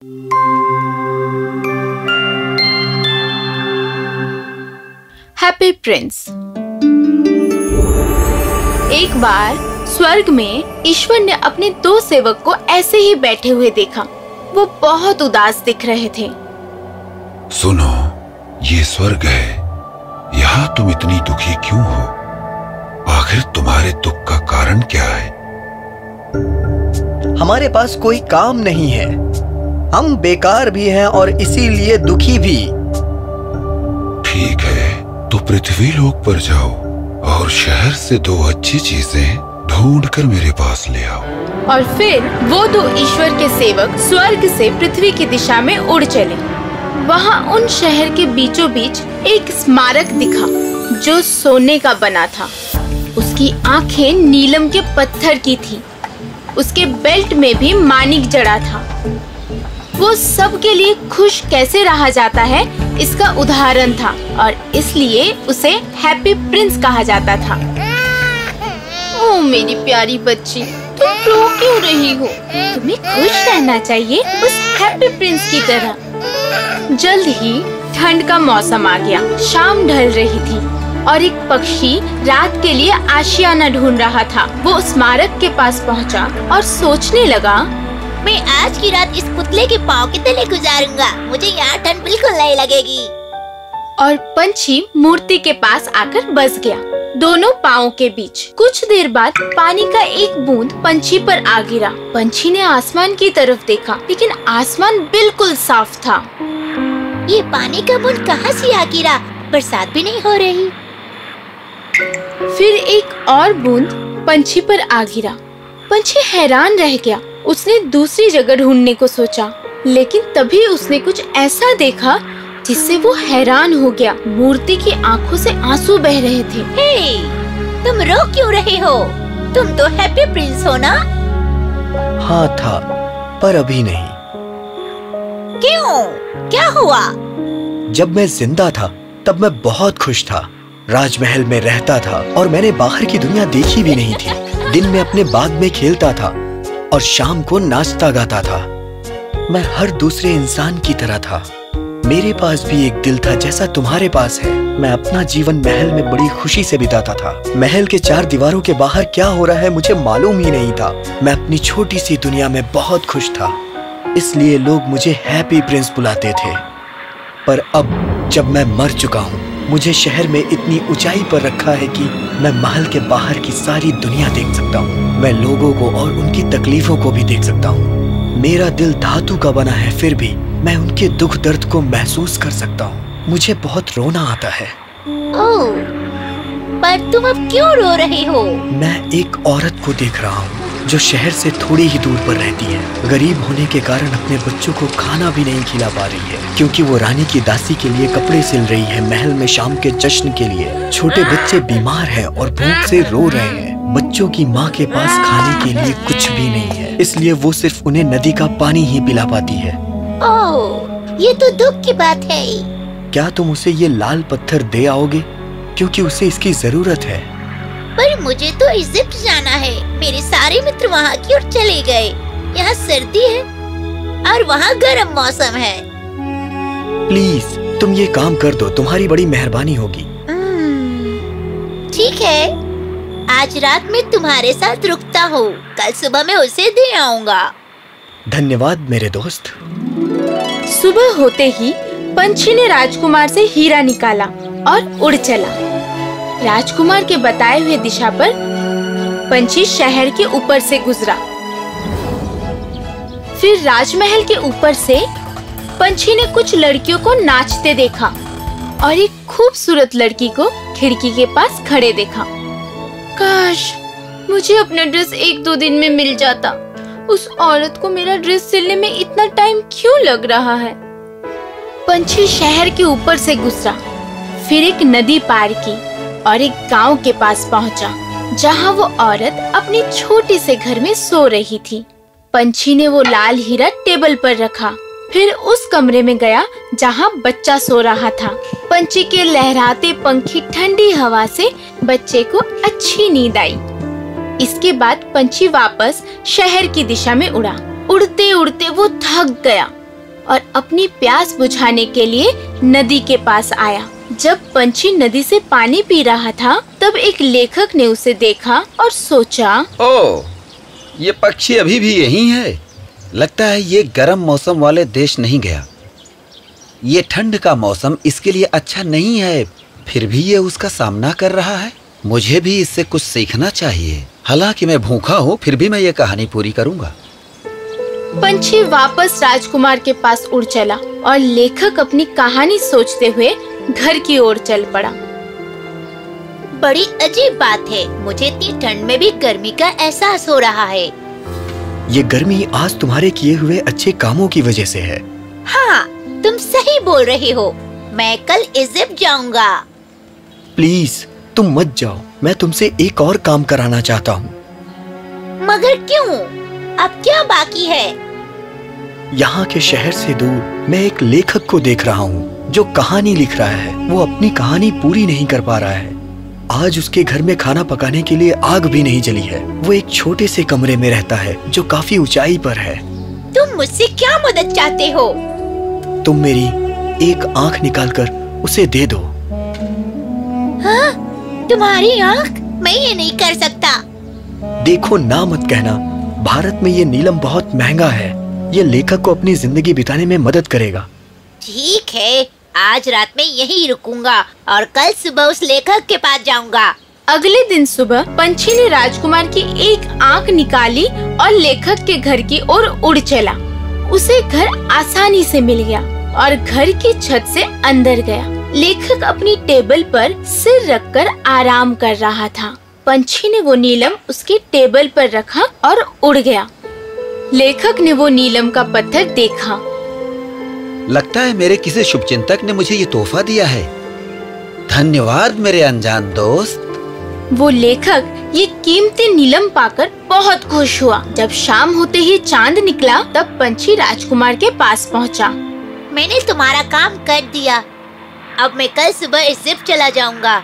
Happy Prince. एक बार स्वर्ग में ईश्वर ने अपने दो सेवक को ऐसे ही बैठे हुए देखा। वो बहुत उदास दिख रहे थे। सुनो, ये स्वर्ग है। यहाँ तुम इतनी दुखी क्यों हो? आखिर तुम्हारे दुख का कारण क्या है? हमारे पास कोई काम नहीं है, हम बेकार भी हैं और इसीलिए दुखी भी। ठीक है, तो पृथ्वी लोक पर जाओ और शहर से दो अच्छी चीजें ढूंढ कर मेरे पास ले आओ। और फिर वो दो ईश्वर के सेवक स्वर्ग से पृथ्वी की दिशा में उड़ चले। वहाँ उन शहर के बीचों बीच एक स्मारक दिखा जो सोने का बना था। उसकी आंखें नीलम के पत्थर की थी। उसके बेल्ट में भी मानिक जड़ा था। वो सबके लिए खुश कैसे रहा जाता है इसका उदाहरण था और इसलिए उसे हैप्पी प्रिंस कहा जाता था। ओ मेरी प्यारी बच्ची, तुम रो क्यों रही हो? तुम्हें खुश रहना चाहिए उस हैप्पी प्रिंस की तरह। जल्द ही ठंड का मौसम आ गया। शाम ढल रही थी और एक पक्षी रात के लिए आशियाना ढूंढ रहा था। वो स्मारक के पास पहुंचा और सोचने लगा, मैं आज की रात इस पुतले के पाँव के तले गुजारूंगा। मुझे यहाँ ठंड बिल्कुल नहीं लगेगी। और पंछी मूर्ति के पास आकर बस गया, दोनों पाँव के बीच। कुछ देर बाद पानी का एक बूंद पंछी पर आ गिरा। पंछी ने आसमान की तरफ देखा, लेकिन आसमान बिल्कुल साफ था। ये पानी का बूंद कहाँ से आ गिरा? बरसात भी नहीं हो रही। फिर एक और बूंद पंछी पर आ गिरा। पंछी हैरान रह गया। उसने दूसरी जगह ढूंढने को सोचा, लेकिन तभी उसने कुछ ऐसा देखा जिससे वो हैरान हो गया। मूर्ति की आंखों से आंसू बह रहे थे। हे, तुम रो क्यों रहे हो? तुम तो हैप्पी प्रिंस हो ना? हाँ था, पर अभी नहीं। क्यों? क्या हुआ? जब मैं जिंदा था तब मैं बहुत खुश था। राजमहल में रहता था और मैंने बाहर की दुनिया देखी भी नहीं थी। दिन में अपने बाग में खेलता था और शाम को नाचता गाता था। मैं हर दूसरे इंसान की तरह था। मेरे पास भी एक दिल था जैसा तुम्हारे पास है। मैं अपना जीवन महल में बड़ी खुशी से बिताता था। महल के चार दीवारों के बाहर क्या हो रहा है मुझे मालूम ही नहीं था। मैं अपनी छोटी सी दुनिया में बहुत खुश था, इसलिए लोग मुझे हैप्पी प्रिंस बुलाते थे। पर अब जब मैं मर चुका हूँ, मुझे शहर में इतनी ऊंचाई पर रखा है कि मैं महल के बाहर की सारी दुनिया देख सकता हूँ। मैं लोगों को और उनकी तकलीफों को भी देख सकता हूँ। मेरा दिल धातु का बना है, फिर भी मैं उनके दुख दर्द को महसूस कर सकता हूँ। मुझे बहुत रोना आता है। ओह, पर तुम अब क्यों रो रहे हो? मैं एक औरत को देख रहा हूँ जो शहर से थोड़ी ही दूर पर रहती है। गरीब होने के कारण अपने बच्चों को खाना भी नहीं खिला पा रही है, क्योंकि वो रानी की दासी के लिए कपड़े सिल रही है। महल में शाम के जश्न के लिए छोटे बच्चे बीमार हैं और भूख से रो रहे हैं। बच्चों की माँ के पास खाने के लिए कुछ भी नहीं है, इसलिए वो सिर्फ उन्हें नदी का पानी ही पिला पाती है। ओह, ये तो दुख की बात है। क्या तुम उसे ये लाल पत्थर दे आओगे, क्योंकि उसे इसकी जरूरत है? पर मुझे तो इजिप्ट जाना है। मेरे सारे मित्र वहाँ की ओर चले गए। यहाँ सर्दी है और वहाँ गर्म मौसम है। प्लीज तुम ये काम कर दो, तुम्हारी बड़ी मेहरबानी होगी। ठीक है, आज रात में तुम्हारे साथ रुकता हूँ। कल सुबह मैं उसे दे आऊँगा। धन्यवाद मेरे दोस्त। सुबह होते ही पंछी ने राजकुमार से हीरा निकाला और उड़ चला। राजकुमार के बताए हुए दिशा पर पंछी शहर के ऊपर से गुजरा। फिर राजमहल के ऊपर से पंछी ने कुछ लड़कियों को नाचते देखा और एक खूबसूरत लड़की को खिड़की के पास खड़े देखा। काश मुझे अपना ड्रेस एक दो दिन में मिल जाता। उस औरत को मेरा ड्रेस सिलने में इतना टाइम क्यों लग रहा है? पंछी शहर के ऊपर से गुजरा, फिर एक नदी पार की और एक गांव के पास पहुंचा, जहां वो औरत अपनी छोटे से घर में सो रही थी। पंछी ने वो लाल हीरा टेबल पर रखा, फिर उस कमरे में गया जहां बच्चा सो रहा था। पंछी के लहराते पंखी ठंडी हवा से बच्चे को अच्छी नींद आई। इसके बाद पंछी वापस शहर की दिशा में उड़ा। उड़ते उड़ते वो थक गया और अपनी प्यास बुझाने के लिए नदी के पास आया। जब पंछी नदी से पानी पी रहा था तब एक लेखक ने उसे देखा और सोचा, ओह, ये पक्षी अभी भी यहीं है। लगता है ये गर्म मौसम वाले देश नहीं गया। ये ठंड का मौसम इसके लिए अच्छा नहीं है, फिर भी ये उसका सामना कर रहा है। मुझे भी इससे कुछ सीखना चाहिए। हालांकि मैं भूखा हूँ, फिर भी मैं ये कहानी पूरी करूँगा। पंछी वापस राजकुमार के पास उड़ चला और लेखक अपनी कहानी सोचते हुए घर की ओर चल पड़ा। बड़ी अजीब बात है, मुझे इतनी ठंड में भी गर्मी का एहसास हो रहा है। ये गर्मी आज तुम्हारे किए हुए अच्छे कामों की वजह से है। हाँ, तुम सही बोल रहे हो। मैं कल इजिप्ट जाऊंगा। प्लीज तुम मत जाओ, मैं तुमसे एक और काम कराना चाहता हूँ। मगर क्यों? अब क्या बाकी है? यहाँ के शहर से दूर मैं एक लेखक को देख रहा हूँ जो कहानी लिख रहा है। वो अपनी कहानी पूरी नहीं कर पा रहा है। आज उसके घर में खाना पकाने के लिए आग भी नहीं जली है। वो एक छोटे से कमरे में रहता है जो काफी ऊंचाई पर है। तुम मुझसे क्या मदद चाहते हो? तुम मेरी एक आंख निकालकर उसे दे दो। हाँ? तुम्हारी आंख? मैं ये नहीं कर सकता। देखो, ना मत कहना। भारत में ये नीलम बहुत महंगा है। ये लेखक को अपनी जिंदगी बिताने में मदद करेगा। ठीक है, आज रात में यहीं रुकूंगा और कल सुबह उस लेखक के पास जाऊंगा। अगले दिन सुबह पंछी ने राजकुमार की एक आंख निकाली और लेखक के घर की ओर उड़ चला। उसे घर आसानी से मिल गया और घर की छत से अंदर गया। लेखक अपनी टेबल पर सिर रखकर आराम कर रहा था। पंछी ने वो नीलम उसकी टेबल पर रखा और उड़ गया। लेखक ने वो नीलम का पत्थर देखा। लगता है मेरे किसी शुभचिंतक ने मुझे ये तोहफा दिया है। धन्यवाद मेरे अनजान दोस्त। वो लेखक ये कीमती नीलम पाकर बहुत खुश हुआ। जब शाम होते ही चांद निकला तब पंछी राजकुमार के पास पहुंचा। मैंने तुम्हारा काम कर दिया। अब मैं कल सुबह इजिप्ट चला जाऊंगा।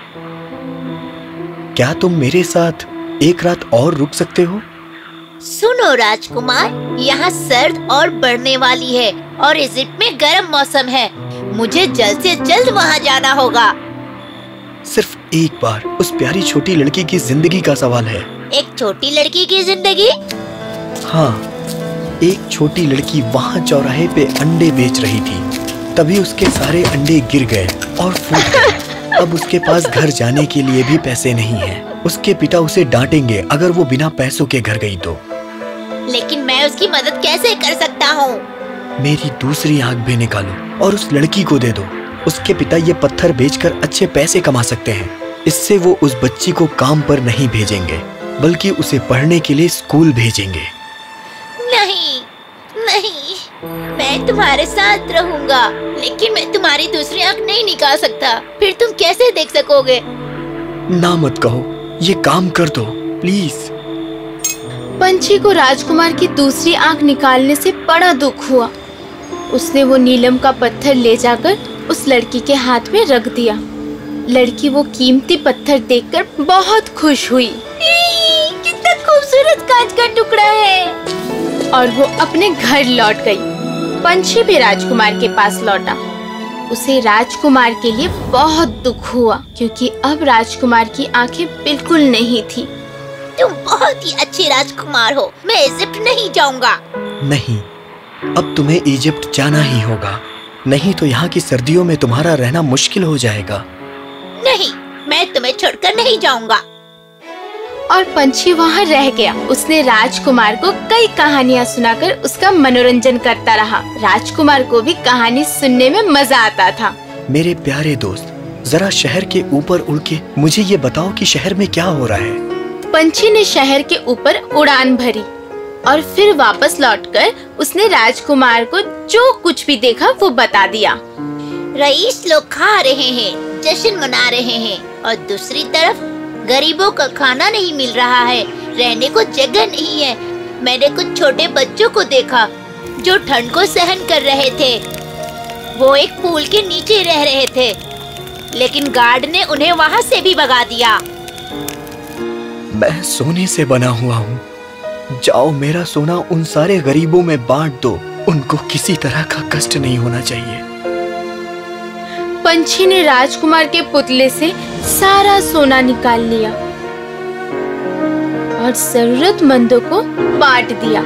क्या तुम मेरे साथ एक रात और रुक सकते हो? सुनो राजकुमार, यहाँ सर्द और बढ़ने वाली है और इजिप्ट में गर्म मौसम है। मुझे जल्द से जल्द वहाँ जाना होगा। सिर्फ एक बार उस प्यारी छोटी लड़की की जिंदगी का सवाल है। एक छोटी लड़की की जिंदगी? हाँ, एक छोटी लड़की वहाँ चौराहे पे अंडे बेच रही थी। तभी उसके सारे अंडे गिर गए और फूट गए। अब उसके पास घर जाने के लिए भी पैसे नहीं हैं। उसके पिता उसे डांटेंगे अगर वो बिना पैसों के घर गई तो। लेकिन मैं उसकी मदद कैसे कर सकता हूँ? मेरी दूसरी आंख भी निकालो और उस लड़की को दे दो। उसके पिता ये पत्थर बेचकर अच्छे पैसे कमा सकते हैं। इससे वो उस बच्ची को काम पर नहीं भेजेंगे बल्कि उसे पढ़ने के लिए स्कूल भेजेंगे। नहीं नहीं, मैं तुम्हारे साथ रहूंगा, लेकिन मैं तुम्हारी दूसरी आंख नहीं निकाल सकता। फिर तुम कैसे देख सकोगे? ना मत कहो, ये काम कर दो प्लीज। पंछी को राजकुमार की दूसरी आंख निकालने से बड़ा दुख हुआ। उसने वो नीलम का पत्थर ले जाकर उस लड़की के हाथ में रख दिया। लड़की वो कीमती पत्थर देखकर बहुत खुश हुई। कितना खूबसूरत कांच का टुकड़ा है। और वो अपने घर लौट गई। पंछी भी राजकुमार के पास लौटा। उसे राजकुमार के लिए बहुत दुख हुआ क्योंकि अब राजकुमार की आंखें बिल्कुल नहीं थी। तुम बहुत ही अच्छे राजकुमार हो। मैं इजिप्ट नहीं जाऊंगा। नहीं, अब तुम्हें इजिप्ट जाना ही होगा, नहीं तो यहाँ की सर्दियों में तुम्हारा रहना मुश्किल हो जाएगा। नहीं, मैं तुम्हें छोड़कर नहीं जाऊंगा। और पंछी वहाँ रह गया। उसने राजकुमार को कई कहानियाँ सुनाकर उसका मनोरंजन करता रहा। राजकुमार को भी कहानी सुनने में मजा आता था। मेरे प्यारे दोस्त, जरा शहर के ऊपर उड़ के मुझे ये बताओ कि शहर में क्या हो रहा है। पंछी ने शहर के ऊपर उड़ान भरी और फिर वापस लौटकर उसने राजकुमार को जो कुछ भी देखा वो बता दिया। रईस लोग खा रहे हैं, जश्न मना रहे हैं और दूसरी तरफ गरीबों का खाना नहीं मिल रहा है, रहने को जगह नहीं है। मैंने कुछ छोटे बच्चों को देखा जो ठंड को सहन कर रहे थे। वो एक पुल के नीचे रह रहे थे, लेकिन गार्ड ने उन्हें वहाँ से भी भगा दिया। मैं सोने से बना हुआ हूँ। जाओ, मेरा सोना उन सारे गरीबों में बांट दो। उनको किसी तरह का कष्ट नहीं होना चाहिए। पंछी ने राजकुमार के पुतले से सारा सोना निकाल लिया और जरूरतमंदों को बांट दिया।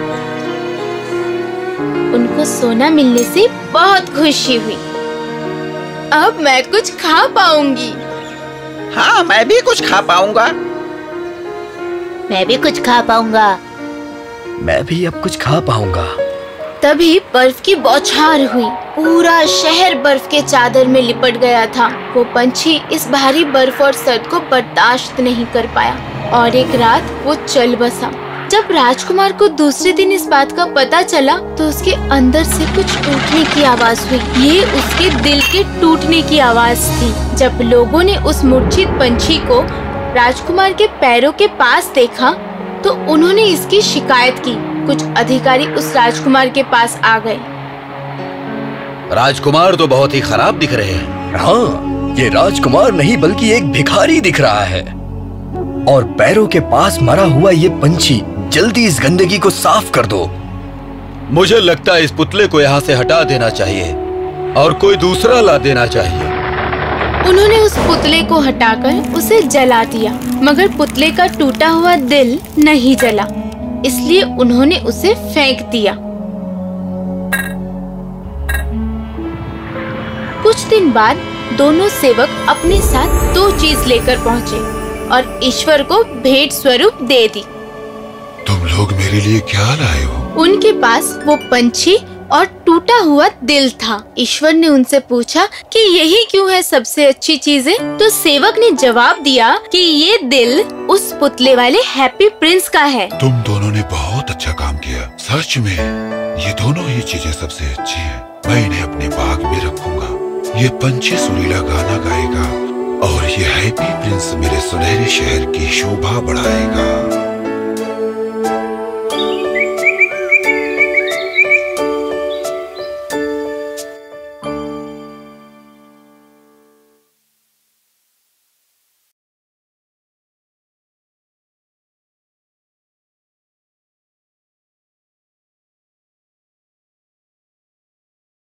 उनको सोना मिलने से बहुत खुशी हुई। अब मैं कुछ खा पाऊंगी। हाँ, मैं भी कुछ खा पाऊंगा। मैं भी कुछ खा पाऊंगा। मैं भी अब कुछ खा पाऊंगा। तभी बर्फ की बौछार हुई। पूरा शहर बर्फ के चादर में लिपट गया था। वो पंछी इस भारी बर्फ और सर्द को बर्दाश्त नहीं कर पाया और एक रात वो चल बसा। जब राजकुमार को दूसरे दिन इस बात का पता चला तो उसके अंदर से कुछ टूटने की आवाज हुई। ये उसके दिल के टूटने की आवाज थी। जब लोगों ने उस मूर्छित पंछी को राजकुमार के पैरों के पास देखा तो उन्होंने इसकी शिकायत की। कुछ अधिकारी उस राजकुमार के पास आ गए। राजकुमार तो बहुत ही खराब दिख रहे हैं। हाँ, ये राजकुमार नहीं बल्कि एक भिखारी दिख रहा है। और पैरों के पास मरा हुआ ये पंछी, जल्दी इस गंदगी को साफ कर दो। मुझे लगता है इस पुतले को यहाँ से हटा देना चाहिए और कोई दूसरा ला देना चाहिए। उन्होंने उस पुतले को हटाकर उसे जला दिया, मगर पुतले का टूटा हुआ दिल नहीं जला, इसलिए उन्होंने उसे फेंक दिया। कुछ दिन बाद दोनों सेवक अपने साथ 2 चीज लेकर पहुँचे और ईश्वर को भेंट स्वरूप दे दी। तुम लोग मेरे लिए क्या लाए हो? उनके पास वो पंछी और टूटा हुआ दिल था। ईश्वर ने उनसे पूछा कि यही क्यों है सबसे अच्छी चीजें? तो सेवक ने जवाब दिया कि ये दिल उस पुतले वाले हैप्पी प्रिंस का है। तुम दोनों ने बहुत अच्छा काम किया। सच में ये दोनों ही चीजें सबसे अच्छी हैं। मैं इन्हें अपने बाग में रखूंगा। ये पंछी सुरीला गाना गाएगा और ये हैप्पी प्रिंस मेरे सुनहरे शहर की शोभा बढ़ाएगा।